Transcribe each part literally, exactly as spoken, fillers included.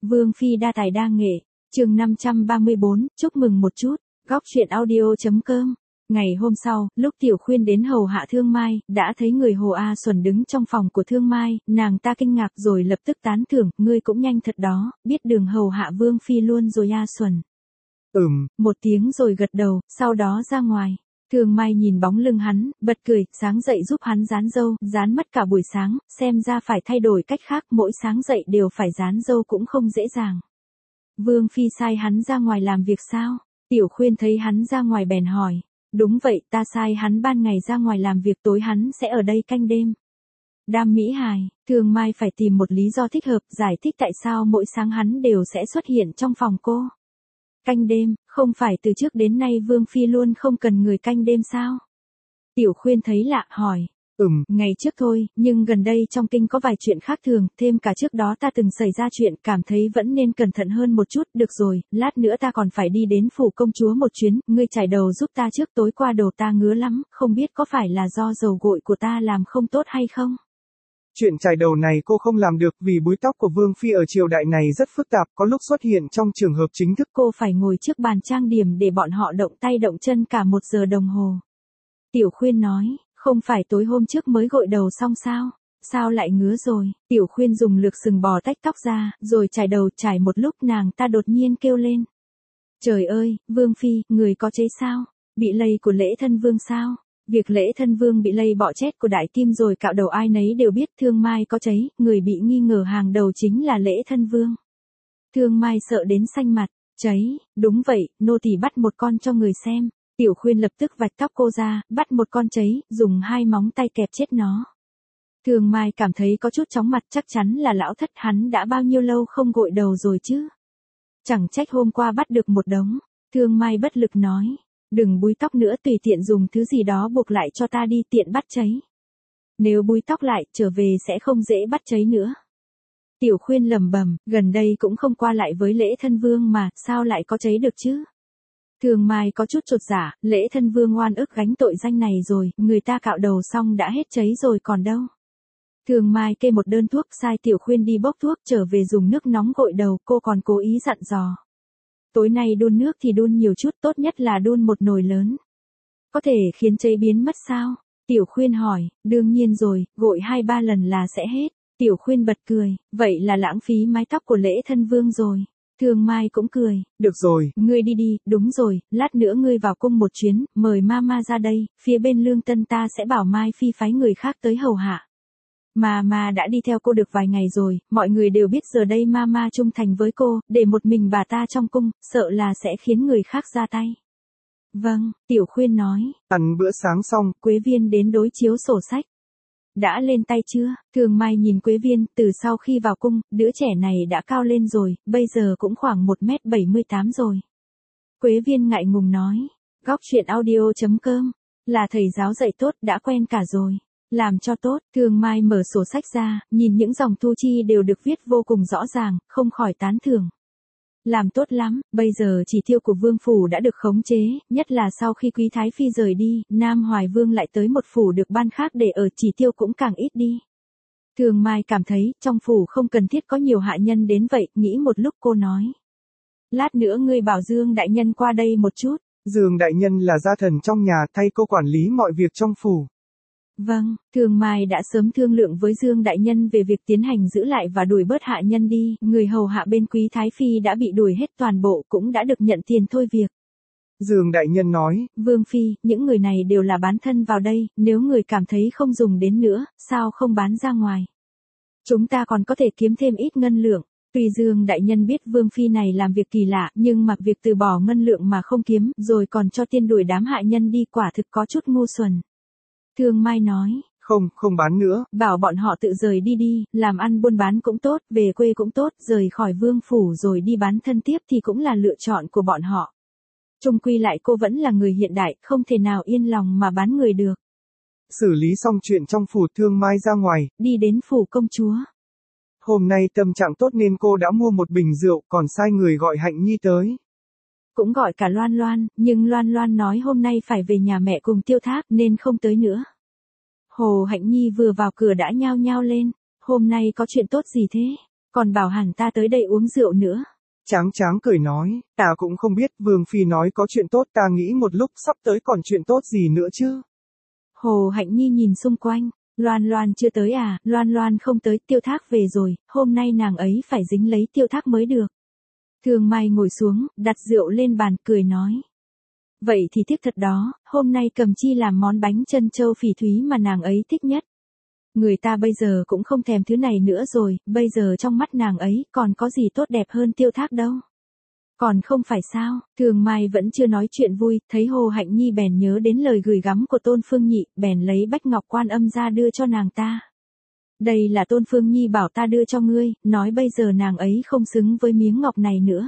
Vương phi đa tài đa nghệ, chương năm trăm ba mươi bốn, chúc mừng một chút, góc truyện audio chấm com. Ngày hôm sau, lúc Tiểu Khuyên đến hầu hạ Thương Mai, đã thấy người Hồ A Xuân đứng trong phòng của Thương Mai, nàng ta kinh ngạc rồi lập tức tán thưởng, ngươi cũng nhanh thật đó, biết đường hầu hạ Vương phi luôn rồi A Xuân. Ừm, một tiếng rồi gật đầu, sau đó ra ngoài. Thương Mai nhìn bóng lưng hắn, bật cười, sáng dậy giúp hắn dán râu, dán mất cả buổi sáng, xem ra phải thay đổi cách khác, mỗi sáng dậy đều phải dán râu cũng không dễ dàng. Vương phi sai hắn ra ngoài làm việc sao? Tiểu Khuyên thấy hắn ra ngoài bèn hỏi. Đúng vậy, ta sai hắn ban ngày ra ngoài làm việc, tối hắn sẽ ở đây canh đêm. Đam mỹ hài, Thương Mai phải tìm một lý do thích hợp, giải thích tại sao mỗi sáng hắn đều sẽ xuất hiện trong phòng cô. Canh đêm, không phải từ trước đến nay Vương phi luôn không cần người canh đêm sao? Tiểu Khuyên thấy lạ, hỏi. Ừm, ngày trước thôi, nhưng gần đây trong kinh có vài chuyện khác thường, thêm cả trước đó ta từng xảy ra chuyện, cảm thấy vẫn nên cẩn thận hơn một chút, được rồi, lát nữa ta còn phải đi đến phủ công chúa một chuyến, ngươi chải đầu giúp ta trước, tối qua đầu ta ngứa lắm, không biết có phải là do dầu gội của ta làm không tốt hay không? Chuyện chải đầu này cô không làm được vì búi tóc của Vương phi ở triều đại này rất phức tạp, có lúc xuất hiện trong trường hợp chính thức. Cô phải ngồi trước bàn trang điểm để bọn họ động tay động chân cả một giờ đồng hồ. Tiểu Khuyên nói. Không phải tối hôm trước mới gội đầu xong sao? Sao lại ngứa rồi? Tiểu Khuyên dùng lược sừng bò tách tóc ra, rồi chải đầu, chải một lúc nàng ta đột nhiên kêu lên. Trời ơi, Vương phi, người có chế sao? Bị lây của lễ thân vương sao? Việc lễ thân vương bị lây bọ chết của đại kim rồi cạo đầu ai nấy đều biết. Thương Mai có cháy, người bị nghi ngờ hàng đầu chính là lễ thân vương. Thương Mai sợ đến xanh mặt. Cháy, đúng vậy, nô tỳ bắt một con cho người xem. Tiểu Khuyên lập tức vạch tóc cô ra, bắt một con cháy, dùng hai móng tay kẹp chết nó. Thương Mai cảm thấy có chút chóng mặt, chắc chắn là lão thất hắn đã bao nhiêu lâu không gội đầu rồi chứ. Chẳng trách hôm qua bắt được một đống. Thương Mai bất lực nói, đừng búi tóc nữa, tùy tiện dùng thứ gì đó buộc lại cho ta đi, tiện bắt cháy. Nếu búi tóc lại, trở về sẽ không dễ bắt cháy nữa. Tiểu Khuyên lẩm bẩm, gần đây cũng không qua lại với lễ thân vương mà, sao lại có cháy được chứ? Thương Mai có chút chột dạ, lễ thân vương oan ức gánh tội danh này rồi, người ta cạo đầu xong đã hết cháy rồi còn đâu. Thương Mai kê một đơn thuốc, sai Tiểu Khuyên đi bốc thuốc, trở về dùng nước nóng gội đầu, cô còn cố ý dặn dò. Tối nay đun nước thì đun nhiều chút, tốt nhất là đun một nồi lớn. Có thể khiến cháy biến mất sao? Tiểu Khuyên hỏi, đương nhiên rồi, gội hai ba lần là sẽ hết. Tiểu Khuyên bật cười, vậy là lãng phí mái tóc của lễ thân vương rồi. Thương Mai cũng cười. Được rồi. Ngươi đi đi, đúng rồi, lát nữa ngươi vào cung một chuyến, mời Mama ra đây, phía bên Lương Tân ta sẽ bảo Mai Phi phái người khác tới hầu hạ. Mama đã đi theo cô được vài ngày rồi, mọi người đều biết giờ đây Mama trung thành với cô, để một mình bà ta trong cung, sợ là sẽ khiến người khác ra tay. Vâng, Tiểu Khuyên nói. Ăn bữa sáng xong, Quế Viên đến đối chiếu sổ sách. Đã lên tay chưa? Thương Mai nhìn Quế Viên, từ sau khi vào cung, đứa trẻ này đã cao lên rồi, bây giờ cũng khoảng một mét bảy mươi tám rồi. Quế Viên ngại ngùng nói, góc truyện audio chấm com, là thầy giáo dạy tốt, đã quen cả rồi. Làm cho tốt, Thương Mai mở sổ sách ra, nhìn những dòng thu chi đều được viết vô cùng rõ ràng, không khỏi tán thưởng. Làm tốt lắm, bây giờ chỉ tiêu của Vương phủ đã được khống chế, nhất là sau khi Quý Thái Phi rời đi, Nam Hoài Vương lại tới một phủ được ban khác để ở, chỉ tiêu cũng càng ít đi. Thương Mai cảm thấy, trong phủ không cần thiết có nhiều hạ nhân đến vậy, nghĩ một lúc cô nói. Lát nữa ngươi bảo Dương đại nhân qua đây một chút. Dương đại nhân là gia thần trong nhà, thay cô quản lý mọi việc trong phủ. Vâng, Thương Mai đã sớm thương lượng với Dương đại nhân về việc tiến hành giữ lại và đuổi bớt hạ nhân đi, người hầu hạ bên Quý Thái Phi đã bị đuổi hết toàn bộ, cũng đã được nhận tiền thôi việc. Dương đại nhân nói, Vương phi, những người này đều là bán thân vào đây, nếu người cảm thấy không dùng đến nữa, sao không bán ra ngoài? Chúng ta còn có thể kiếm thêm ít ngân lượng. Tuy Dương đại nhân biết Vương phi này làm việc kỳ lạ, nhưng mặc việc từ bỏ ngân lượng mà không kiếm, rồi còn cho tiên đuổi đám hạ nhân đi, quả thực có chút ngu xuẩn. Thương Mai nói, không, không bán nữa. Bảo bọn họ tự rời đi đi, làm ăn buôn bán cũng tốt, về quê cũng tốt, rời khỏi vương phủ rồi đi bán thân tiếp thì cũng là lựa chọn của bọn họ. Chung quy lại cô vẫn là người hiện đại, không thể nào yên lòng mà bán người được. Xử lý xong chuyện trong phủ, Thương Mai ra ngoài, đi đến phủ công chúa. Hôm nay tâm trạng tốt nên cô đã mua một bình rượu, còn sai người gọi Hạnh Nhi tới. Cũng gọi cả Loan Loan, nhưng Loan Loan nói hôm nay phải về nhà mẹ cùng Tiêu Thác nên không tới nữa. Hồ Hạnh Nhi vừa vào cửa đã nhao nhao lên, hôm nay có chuyện tốt gì thế? Còn bảo hẳn ta tới đây uống rượu nữa. Tráng Tráng cười nói, ta cũng không biết Vương Phi nói có chuyện tốt, ta nghĩ một lúc sắp tới còn chuyện tốt gì nữa chứ. Hồ Hạnh Nhi nhìn xung quanh, Loan Loan chưa tới à, Loan Loan không tới, Tiêu Thác về rồi, hôm nay nàng ấy phải dính lấy Tiêu Thác mới được. Thường Mai ngồi xuống, đặt rượu lên bàn, cười nói. Vậy thì tiếc thật đó, hôm nay Cầm Chi làm món bánh trân châu phỉ thúy mà nàng ấy thích nhất. Người ta bây giờ cũng không thèm thứ này nữa rồi, bây giờ trong mắt nàng ấy còn có gì tốt đẹp hơn Tiêu Thác đâu. Còn không phải sao, Thường Mai vẫn chưa nói chuyện vui, thấy Hồ Hạnh Nhi bèn nhớ đến lời gửi gắm của Tôn Phương Nhị, bèn lấy bách ngọc Quan Âm ra đưa cho nàng ta. Đây là Tôn Phương Nhi bảo ta đưa cho ngươi, nói bây giờ nàng ấy không xứng với miếng ngọc này nữa.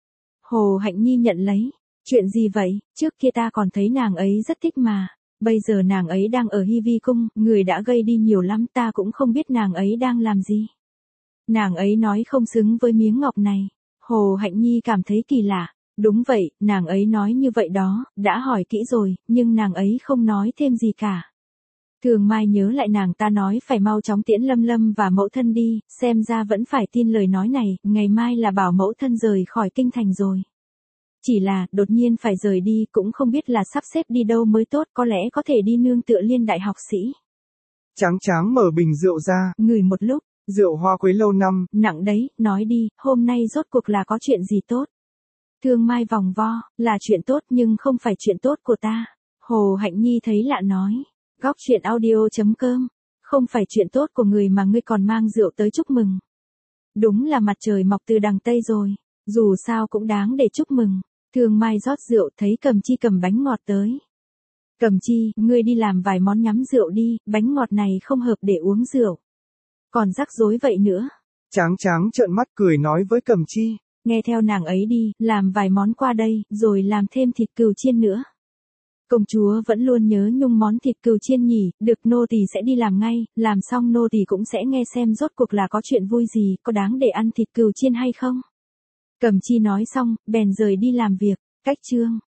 Hồ Hạnh Nhi nhận lấy, chuyện gì vậy, trước kia ta còn thấy nàng ấy rất thích mà. Bây giờ nàng ấy đang ở Hy Vi Cung, người đã gây đi nhiều lắm, ta cũng không biết nàng ấy đang làm gì. Nàng ấy nói không xứng với miếng ngọc này. Hồ Hạnh Nhi cảm thấy kỳ lạ. Đúng vậy, nàng ấy nói như vậy đó, đã hỏi kỹ rồi, nhưng nàng ấy không nói thêm gì cả. Thường Mai nhớ lại nàng ta nói phải mau chóng tiễn Lâm Lâm và mẫu thân đi, xem ra vẫn phải tin lời nói này, ngày mai là bảo mẫu thân rời khỏi kinh thành rồi. Chỉ là, đột nhiên phải rời đi, cũng không biết là sắp xếp đi đâu mới tốt, có lẽ có thể đi nương tựa Liên đại học sĩ. Tráng Tráng mở bình rượu ra, ngửi một lúc, rượu hoa quế lâu năm, nặng đấy, nói đi, hôm nay rốt cuộc là có chuyện gì tốt. Thương Mai vòng vo, là chuyện tốt nhưng không phải chuyện tốt của ta. Hồ Hạnh Nhi thấy lạ nói, góc chuyện audio chấm com, không phải chuyện tốt của người mà ngươi còn mang rượu tới chúc mừng. Đúng là mặt trời mọc từ đằng Tây rồi, dù sao cũng đáng để chúc mừng. Thường Mai rót rượu, thấy Cầm Chi cầm bánh ngọt tới. Cầm Chi, ngươi đi làm vài món nhắm rượu đi, bánh ngọt này không hợp để uống rượu. Còn rắc rối vậy nữa. Tráng Tráng trợn mắt cười nói với Cầm Chi. Nghe theo nàng ấy đi, làm vài món qua đây, rồi làm thêm thịt cừu chiên nữa. Công chúa vẫn luôn nhớ nhung món thịt cừu chiên nhỉ, được nô tỳ sẽ đi làm ngay, làm xong nô tỳ cũng sẽ nghe xem rốt cuộc là có chuyện vui gì, có đáng để ăn thịt cừu chiên hay không. Cầm Chi nói xong, bèn rời đi làm việc, cách chương.